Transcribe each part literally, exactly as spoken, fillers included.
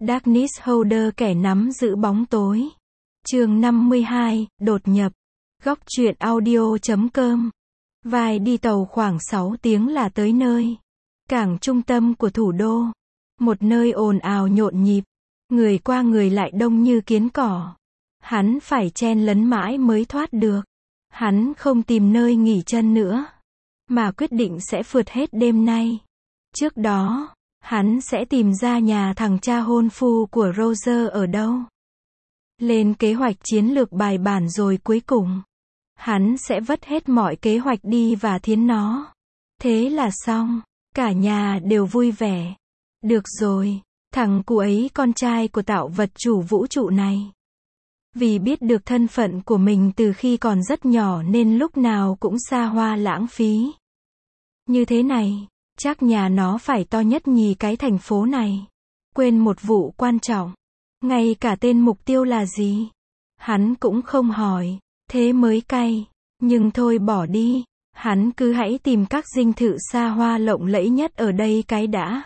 Darkness Holder, kẻ nắm giữ bóng tối. Chương năm mươi hai, đột nhập. Góc truyện audio chấm com. Vai đi tàu khoảng sáu tiếng là tới nơi. Cảng trung tâm của thủ đô. Một nơi ồn ào nhộn nhịp. Người qua người lại đông như kiến cỏ. Hắn phải chen lấn mãi mới thoát được. Hắn không tìm nơi nghỉ chân nữa, mà quyết định sẽ phượt hết đêm nay. Trước đó, hắn sẽ tìm ra nhà thằng cha hôn phu của Roger ở đâu. Lên kế hoạch chiến lược bài bản rồi cuối cùng, hắn sẽ vất hết mọi kế hoạch đi và thiến nó. Thế là xong, cả nhà đều vui vẻ. Được rồi, thằng cu ấy con trai của tạo vật chủ vũ trụ này. Vì biết được thân phận của mình từ khi còn rất nhỏ nên lúc nào cũng xa hoa lãng phí. Như thế này, chắc nhà nó phải to nhất nhì cái thành phố này. Quên một vụ quan trọng. Ngay cả tên mục tiêu là gì? Hắn cũng không hỏi. Thế mới cay. Nhưng thôi bỏ đi. Hắn cứ hãy tìm các dinh thự xa hoa lộng lẫy nhất ở đây cái đã.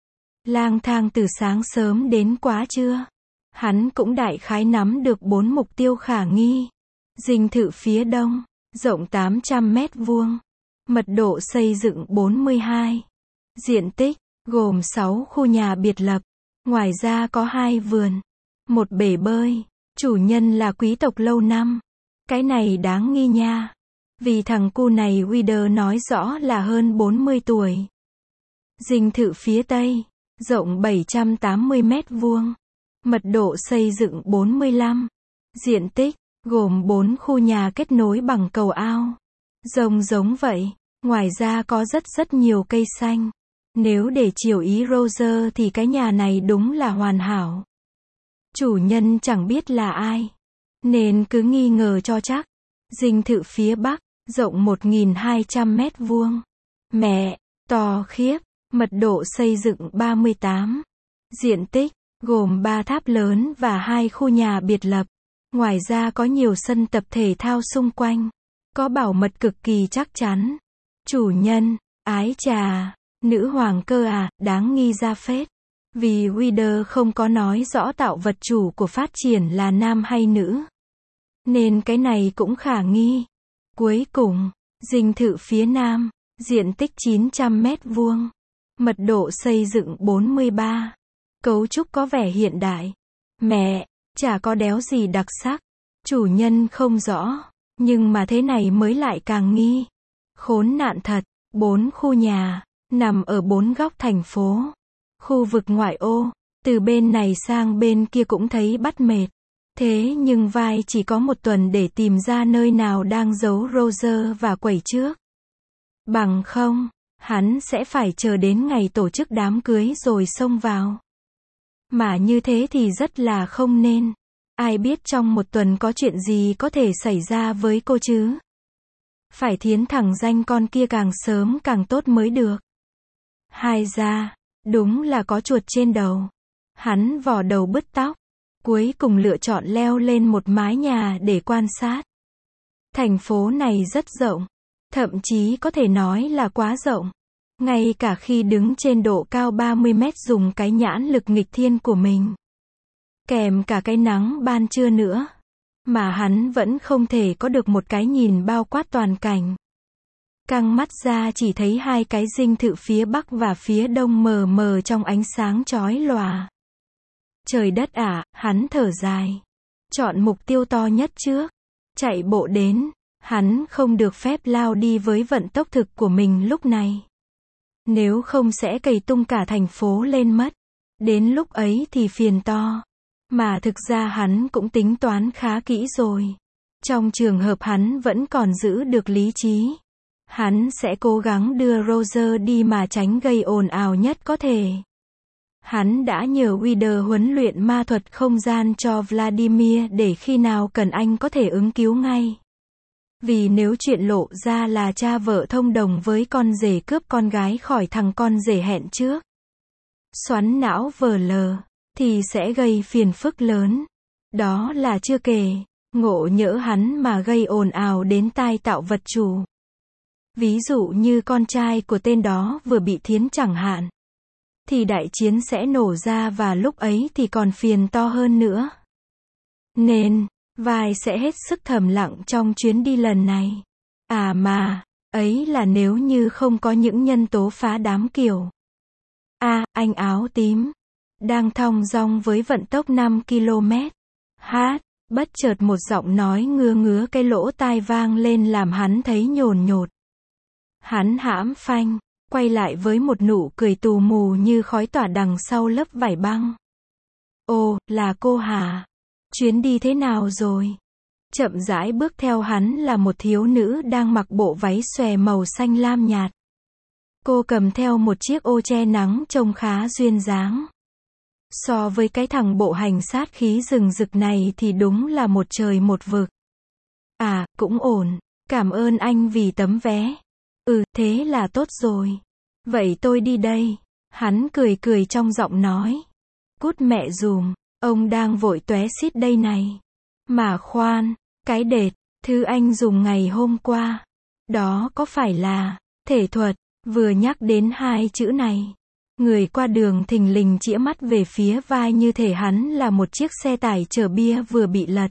Lang thang từ sáng sớm đến quá trưa. Hắn cũng đại khái nắm được bốn mục tiêu khả nghi. Dinh thự phía đông, rộng tám trăm mét vuông. Mật độ xây dựng bốn mươi hai. Diện tích, gồm sáu khu nhà biệt lập. Ngoài ra có hai vườn. Một bể bơi. Chủ nhân là quý tộc lâu năm. Cái này đáng nghi nha. Vì thằng cu này Wider nói rõ là hơn bốn mươi tuổi. Dinh thự phía tây, rộng bảy trăm tám mươi mét vuông. Mật độ xây dựng bốn mươi lăm. Diện tích, gồm bốn khu nhà kết nối bằng cầu ao. Rồng giống vậy. Ngoài ra có rất rất nhiều cây xanh. Nếu để chiều ý Roger thì cái nhà này đúng là hoàn hảo. Chủ nhân chẳng biết là ai, nên cứ nghi ngờ cho chắc. Dinh thự phía bắc, rộng một nghìn hai trăm mét vuông. Mẹ, to khiếp. Mật độ xây dựng ba mươi tám. Diện tích, gồm ba tháp lớn và hai khu nhà biệt lập. Ngoài ra có nhiều sân tập thể thao xung quanh. Có bảo mật cực kỳ chắc chắn. Chủ nhân, ái chà, nữ hoàng cơ à, đáng nghi ra phết. Vì Wider không có nói rõ tạo vật chủ của phát triển là nam hay nữ. Nên cái này cũng khả nghi. Cuối cùng, dinh thự phía nam, diện tích chín trăm mét vuông. Mật độ xây dựng bốn mươi ba. Cấu trúc có vẻ hiện đại. Mẹ, chả có đéo gì đặc sắc. Chủ nhân không rõ. Nhưng mà thế này mới lại càng nghi. Khốn nạn thật. Bốn khu nhà, nằm ở bốn góc thành phố. Khu vực ngoại ô, từ bên này sang bên kia cũng thấy bắt mệt. Thế nhưng vai chỉ có một tuần để tìm ra nơi nào đang giấu Roger và quẩy trước. Bằng không, hắn sẽ phải chờ đến ngày tổ chức đám cưới rồi xông vào. Mà như thế thì rất là không nên. Ai biết trong một tuần có chuyện gì có thể xảy ra với cô chứ? Phải thiến thằng danh con kia càng sớm càng tốt mới được. Hai ra, đúng là có chuột trên đầu. Hắn vò đầu bứt tóc. Cuối cùng lựa chọn leo lên một mái nhà để quan sát. Thành phố này rất rộng. Thậm chí có thể nói là quá rộng. Ngay cả khi đứng trên độ cao ba mươi mét dùng cái nhãn lực nghịch thiên của mình. Kèm cả cái nắng ban trưa nữa. Mà hắn vẫn không thể có được một cái nhìn bao quát toàn cảnh. Căng mắt ra chỉ thấy hai cái dinh thự phía bắc và phía đông mờ mờ trong ánh sáng chói lòa. Trời đất ạ, hắn thở dài. Chọn mục tiêu to nhất trước. Chạy bộ đến. Hắn không được phép lao đi với vận tốc thực của mình lúc này. Nếu không sẽ cày tung cả thành phố lên mất. Đến lúc ấy thì phiền to. Mà thực ra hắn cũng tính toán khá kỹ rồi. Trong trường hợp hắn vẫn còn giữ được lý trí, hắn sẽ cố gắng đưa Roger đi mà tránh gây ồn ào nhất có thể. Hắn đã nhờ Wider huấn luyện ma thuật không gian cho Vladimir để khi nào cần anh có thể ứng cứu ngay. Vì nếu chuyện lộ ra là cha vợ thông đồng với con rể cướp con gái khỏi thằng con rể hẹn trước, xoắn não vờ lờ, thì sẽ gây phiền phức lớn. Đó là chưa kể, ngộ nhỡ hắn mà gây ồn ào đến tai tạo vật chủ. Ví dụ như con trai của tên đó vừa bị thiến chẳng hạn. thì đại chiến sẽ nổ ra và lúc ấy thì còn phiền to hơn nữa. Nên, vai sẽ hết sức thầm lặng trong chuyến đi lần này. À mà, ấy là nếu như không có những nhân tố phá đám kiểu. A, à, anh áo tím, đang thong dong với vận tốc năm ki lô mét. Hát, bất chợt một giọng nói ngứa ngứa cái lỗ tai vang lên làm hắn thấy nhồn nhột. Hắn hãm phanh, quay lại với một nụ cười tù mù như khói tỏa đằng sau lớp vải băng. Ồ, là cô hả? Chuyến đi thế nào rồi? Chậm rãi bước theo hắn là một thiếu nữ đang mặc bộ váy xòe màu xanh lam nhạt. Cô cầm theo một chiếc ô che nắng trông khá duyên dáng. So với cái thằng bộ hành sát khí rừng rực này thì đúng là một trời một vực. À, cũng ổn. Cảm ơn anh vì tấm vé. Ừ, thế là tốt rồi. Vậy tôi đi đây. Hắn cười cười trong giọng nói. Cút mẹ dùm, ông đang vội tóe xít đây này. Mà khoan, cái đệt, thứ anh dùng ngày hôm qua. Đó có phải là thể thuật? Vừa nhắc đến hai chữ này, người qua đường thình lình chĩa mắt về phía vai như thể hắn là một chiếc xe tải chở bia vừa bị lật.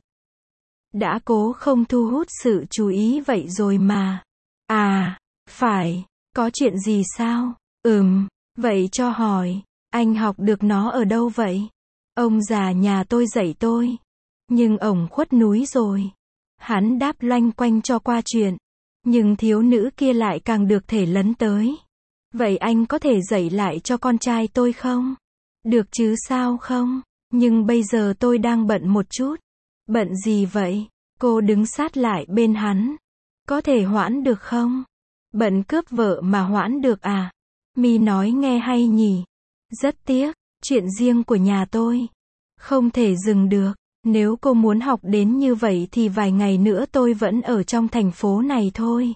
Đã cố không thu hút sự chú ý vậy rồi mà. À, phải, có chuyện gì sao? Ừm, vậy cho hỏi, anh học được nó ở đâu vậy? Ông già nhà tôi dạy tôi. Nhưng ổng khuất núi rồi. Hắn đáp loanh quanh cho qua chuyện. Nhưng thiếu nữ kia lại càng được thể lấn tới. Vậy anh có thể dạy lại cho con trai tôi không? Được chứ sao không? Nhưng bây giờ tôi đang bận một chút. Bận gì vậy? Cô đứng sát lại bên hắn. Có thể hoãn được không? Bận cướp vợ mà hoãn được à? Mi nói nghe hay nhỉ? Rất tiếc, chuyện riêng của nhà tôi. Không thể dừng được. Nếu cô muốn học đến như vậy thì vài ngày nữa tôi vẫn ở trong thành phố này thôi.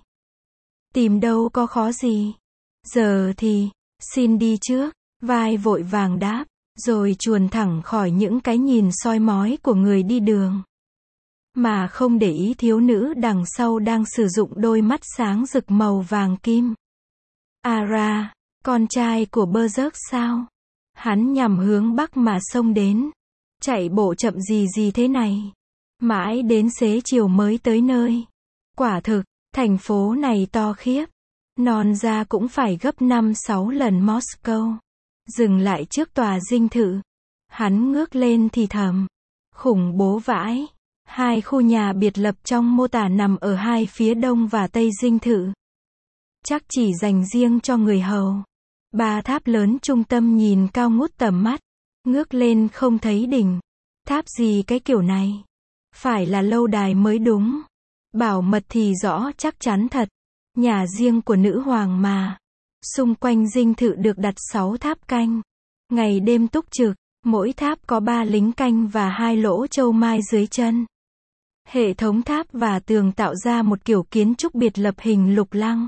Tìm đâu có khó gì. Giờ thì, xin đi trước. Vai vội vàng đáp, rồi chuồn thẳng khỏi những cái nhìn soi mói của người đi đường. Mà không để ý thiếu nữ đằng sau đang sử dụng đôi mắt sáng rực màu vàng kim. Ara, con trai của Berserk sao? Hắn nhằm hướng bắc mà xông đến. Chạy bộ chậm gì gì thế này? Mãi đến xế chiều mới tới nơi. Quả thực, thành phố này to khiếp. Non ra cũng phải gấp năm sáu lần Moscow. Dừng lại trước tòa dinh thự. Hắn ngước lên thì thầm. Khủng bố vãi. Hai khu nhà biệt lập trong mô tả nằm ở hai phía đông và tây dinh thự. Chắc chỉ dành riêng cho người hầu. Ba tháp lớn trung tâm nhìn cao ngút tầm mắt. Ngước lên không thấy đỉnh. Tháp gì cái kiểu này? Phải là lâu đài mới đúng. Bảo mật thì rõ chắc chắn thật. Nhà riêng của nữ hoàng mà. Xung quanh dinh thự được đặt sáu tháp canh. Ngày đêm túc trực. Mỗi tháp có ba lính canh và hai lỗ châu mai dưới chân. Hệ thống tháp và tường tạo ra một kiểu kiến trúc biệt lập hình lục lăng.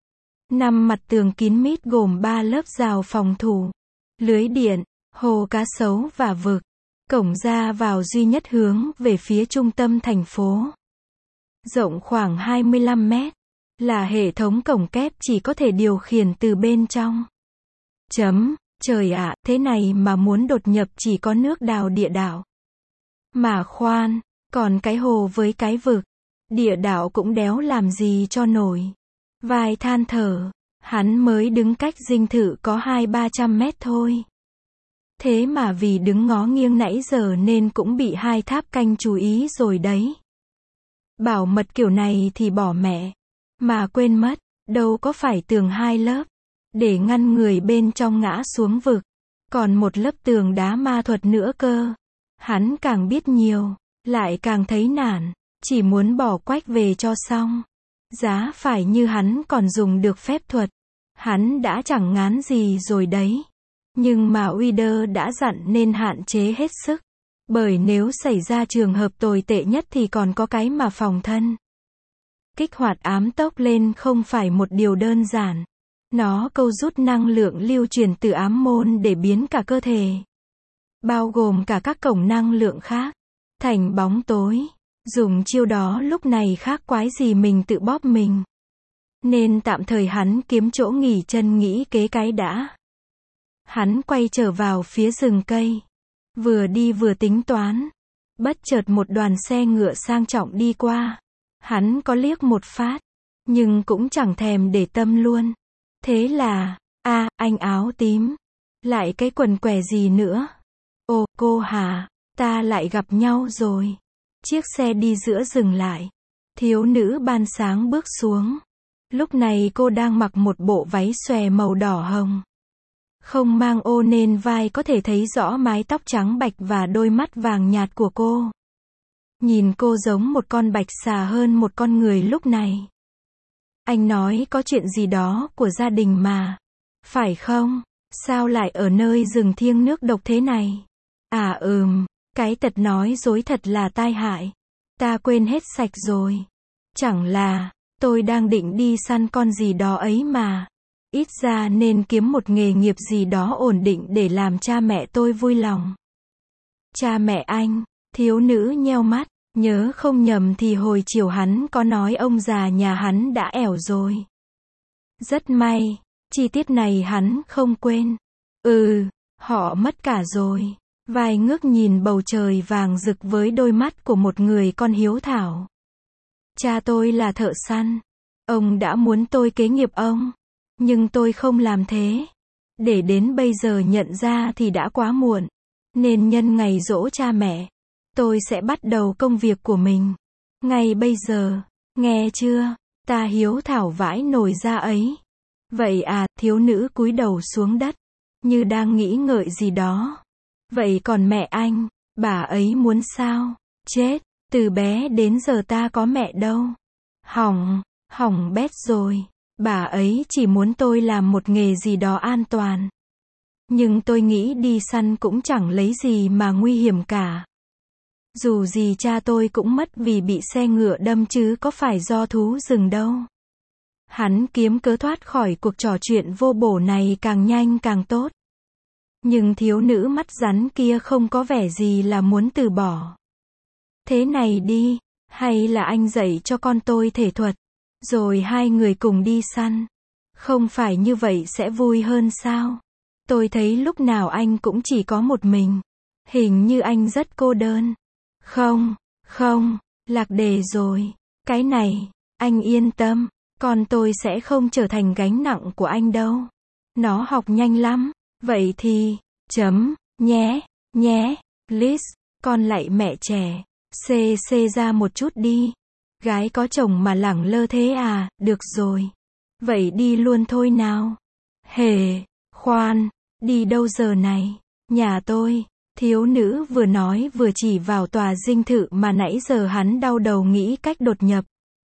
Năm mặt tường kín mít gồm ba lớp rào phòng thủ. Lưới điện, hồ cá sấu và vực. Cổng ra vào duy nhất hướng về phía trung tâm thành phố. Rộng khoảng hai mươi lăm mét. Là hệ thống cổng kép chỉ có thể điều khiển từ bên trong. Chấm, trời ạ, thế này mà muốn đột nhập chỉ có nước đào địa đạo. Mà khoan, còn cái hồ với cái vực. Địa đạo cũng đéo làm gì cho nổi. Vai than thở, hắn mới đứng cách dinh thự có hai ba trăm mét thôi. Thế mà vì đứng ngó nghiêng nãy giờ nên cũng bị hai tháp canh chú ý rồi đấy. Bảo mật kiểu này thì bỏ mẹ. Mà quên mất, đâu có phải tường hai lớp. Để ngăn người bên trong ngã xuống vực. Còn một lớp tường đá ma thuật nữa cơ. Hắn càng biết nhiều, lại càng thấy nản. Chỉ muốn bỏ quách về cho xong. Giá phải như hắn còn dùng được phép thuật. Hắn đã chẳng ngán gì rồi đấy. Nhưng mà Uider đã dặn nên hạn chế hết sức. Bởi nếu xảy ra trường hợp tồi tệ nhất thì còn có cái mà phòng thân. Kích hoạt ám tốc lên không phải một điều đơn giản. Nó câu rút năng lượng lưu truyền từ ám môn để biến cả cơ thể, bao gồm cả các cổng năng lượng khác, thành bóng tối. Dùng chiêu đó lúc này khác quái gì mình tự bóp mình. Nên tạm thời hắn kiếm chỗ nghỉ chân nghĩ kế cái đã. Hắn quay trở vào phía rừng cây. Vừa đi vừa tính toán. Bất chợt một đoàn xe ngựa sang trọng đi qua. Hắn có liếc một phát, nhưng cũng chẳng thèm để tâm luôn. Thế là, a anh áo tím. Lại cái quần què gì nữa? Ồ, cô hả? Ta lại gặp nhau rồi. Chiếc xe đi giữa dừng lại. Thiếu nữ ban sáng bước xuống. Lúc này cô đang mặc một bộ váy xòe màu đỏ hồng. Không mang ô nên vai có thể thấy rõ mái tóc trắng bạch và đôi mắt vàng nhạt của cô. Nhìn cô giống một con bạch xà hơn một con người lúc này. Anh nói có chuyện gì đó của gia đình mà. Phải không? Sao lại ở nơi rừng thiêng nước độc thế này? À ừm, cái tật nói dối thật là tai hại. Ta quên hết sạch rồi. Chẳng là, tôi đang định đi săn con gì đó ấy mà. Ít ra nên kiếm một nghề nghiệp gì đó ổn định để làm cha mẹ tôi vui lòng. Cha mẹ anh, thiếu nữ nheo mắt, nhớ không nhầm thì hồi chiều hắn có nói ông già nhà hắn đã ẻo rồi. Rất may, chi tiết này hắn không quên. Ừ, họ mất cả rồi. Vai ngước nhìn bầu trời vàng rực với đôi mắt của một người con hiếu thảo. Cha tôi là thợ săn. Ông đã muốn tôi kế nghiệp ông. Nhưng tôi không làm thế. Để đến bây giờ nhận ra thì đã quá muộn. Nên nhân ngày giỗ cha mẹ, tôi sẽ bắt đầu công việc của mình. Ngay bây giờ, nghe chưa? Ta hiếu thảo vãi nổi ra ấy. Vậy à, thiếu nữ cúi đầu xuống đất, như đang nghĩ ngợi gì đó. Vậy còn mẹ anh, bà ấy muốn sao? Chết, từ bé đến giờ ta có mẹ đâu. Hỏng, hỏng bét rồi. Bà ấy chỉ muốn tôi làm một nghề gì đó an toàn. Nhưng tôi nghĩ đi săn cũng chẳng lấy gì mà nguy hiểm cả. Dù gì cha tôi cũng mất vì bị xe ngựa đâm chứ có phải do thú rừng đâu. Hắn kiếm cớ thoát khỏi cuộc trò chuyện vô bổ này càng nhanh càng tốt. Nhưng thiếu nữ mắt rắn kia không có vẻ gì là muốn từ bỏ. Thế này đi, hay là anh dạy cho con tôi thể thuật, rồi hai người cùng đi săn. Không phải như vậy sẽ vui hơn sao? Tôi thấy lúc nào anh cũng chỉ có một mình. Hình như anh rất cô đơn. Không, không, lạc đề rồi. Cái này, anh yên tâm, con tôi sẽ không trở thành gánh nặng của anh đâu. Nó học nhanh lắm. Vậy thì, chấm, nhé, nhé, Liz, con lạy mẹ trẻ. Xê xê ra một chút đi. Gái có chồng mà lẳng lơ thế à, được rồi. Vậy đi luôn thôi nào. Hề, khoan, đi đâu giờ này? Nhà tôi. Thiếu nữ vừa nói vừa chỉ vào tòa dinh thự mà nãy giờ hắn đau đầu nghĩ cách đột nhập.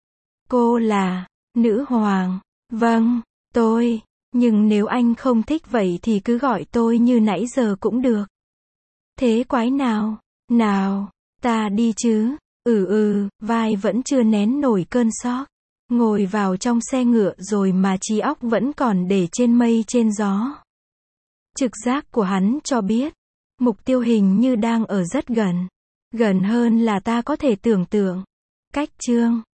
Cô là, nữ hoàng. Vâng, tôi. Nhưng nếu anh không thích vậy thì cứ gọi tôi như nãy giờ cũng được. Thế quái nào? Nào, ta đi chứ. Ừ ừ, vai vẫn chưa nén nổi cơn sóc. Ngồi vào trong xe ngựa rồi mà trí óc vẫn còn để trên mây trên gió. Trực giác của hắn cho biết, mục tiêu hình như đang ở rất gần. Gần hơn là ta có thể tưởng tượng. Cách chương